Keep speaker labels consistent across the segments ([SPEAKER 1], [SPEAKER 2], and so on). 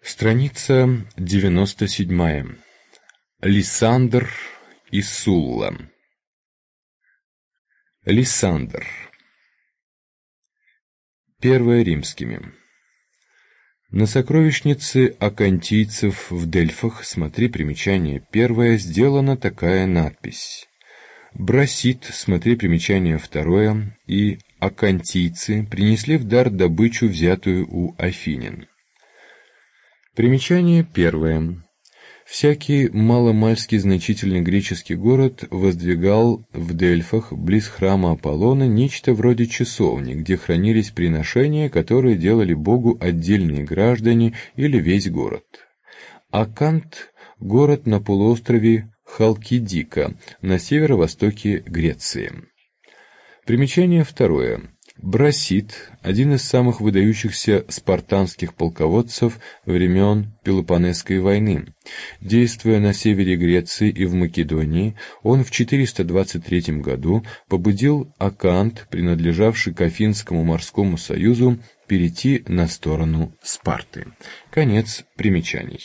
[SPEAKER 1] Страница 97. Лисандр и Сулла. Лисандр. Первое римскими. На сокровищнице акантийцев в Дельфах, смотри примечание первое, сделана такая надпись. Брасит, смотри примечание второе, и акантийцы принесли в дар добычу, взятую у афинян. Примечание первое. Всякий маломальски значительный греческий город воздвигал в Дельфах, близ храма Аполлона, нечто вроде часовни, где хранились приношения, которые делали Богу отдельные граждане или весь город. Акант – город на полуострове Халкидика, на северо-востоке Греции. Примечание второе. Брасит – один из самых выдающихся спартанских полководцев времен Пелопоннесской войны. Действуя на севере Греции и в Македонии, он в 423 году побудил Акант, принадлежавший к Афинскому морскому союзу, перейти на сторону Спарты. Конец примечаний.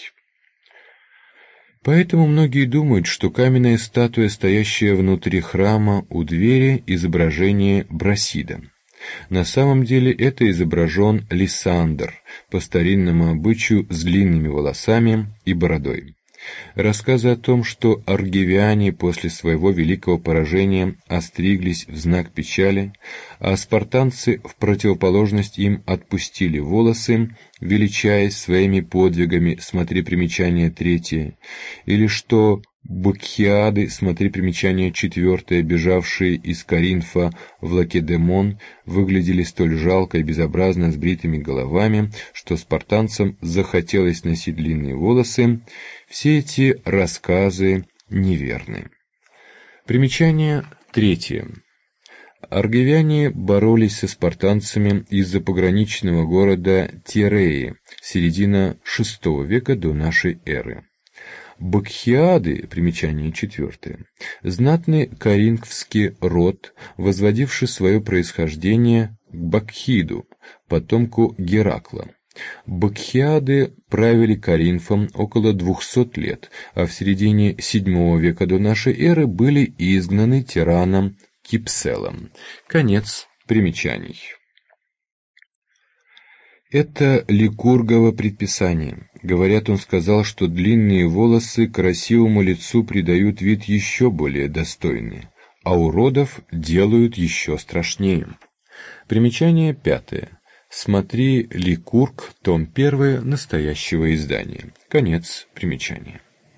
[SPEAKER 1] Поэтому многие думают, что каменная статуя, стоящая внутри храма у двери, изображение Брасида. На самом деле это изображен Лисандр, по старинному обычаю с длинными волосами и бородой. Рассказы о том, что аргивяне после своего великого поражения остриглись в знак печали, а спартанцы в противоположность им отпустили волосы, величаясь своими подвигами, смотри примечание третье, или что Бакхиады, смотри примечание четвертое, бежавшие из Коринфа в Лакедемон, выглядели столь жалко и безобразно с бритыми головами, что спартанцам захотелось носить длинные волосы. Все эти рассказы неверны. Примечание третье. Аргивяне боролись со спартанцами из-за пограничного города Тиреи, середина VI века до нашей эры. Бакхиады, примечание четвертое, знатный коринфский род, возводивший свое происхождение к Бакхиду, потомку Геракла. Бакхиады правили Коринфом около 200 лет, а в середине VII века до нашей эры были изгнаны тираном Кипселом. Конец примечаний. Это Ликургово предписание. Говорят, он сказал, что длинные волосы красивому лицу придают вид еще более достойный, а уродов делают еще страшнее. Примечание пятое. Смотри Ликург, том 1 настоящего издания. Конец примечания.